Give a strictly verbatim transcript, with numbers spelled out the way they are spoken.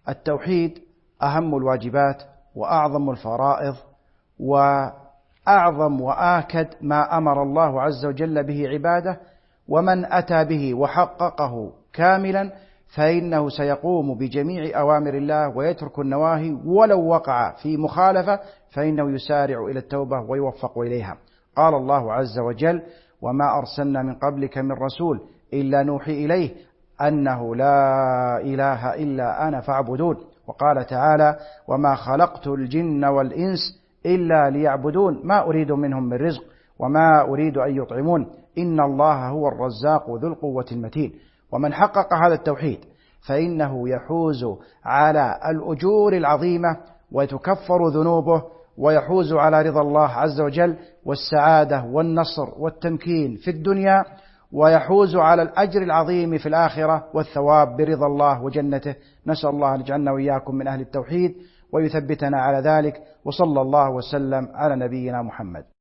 التوحيد أهم الواجبات وأعظم الفرائض وأعظم وآكد ما أمر الله عز وجل به عباده، ومن أتى به وحققه كاملا فإنه سيقوم بجميع أوامر الله ويترك النواهي، ولو وقع في مخالفة فإنه يسارع إلى التوبة ويوفق إليها. قال الله عز وجل: وما أرسلنا من قبلك من رسول إلا نوحي إليه أنه لا إله إلا أنا فاعبدون. وقال تعالى: وما خلقت الجن والإنس إلا ليعبدون ما أريد منهم من رزق وما أريد أن يطعمون إن الله هو الرزاق ذو القوة المتين. ومن حقق هذا التوحيد فإنه يحوز على الأجور العظيمة وتكفر ذنوبه ويحوز على رضا الله عز وجل والسعادة والنصر والتمكين في الدنيا، ويحوز على الأجر العظيم في الآخرة والثواب برضا الله وجنته. نسأل الله أن يجعلنا وإياكم من أهل التوحيد ويثبتنا على ذلك، وصلى الله وسلم على نبينا محمد.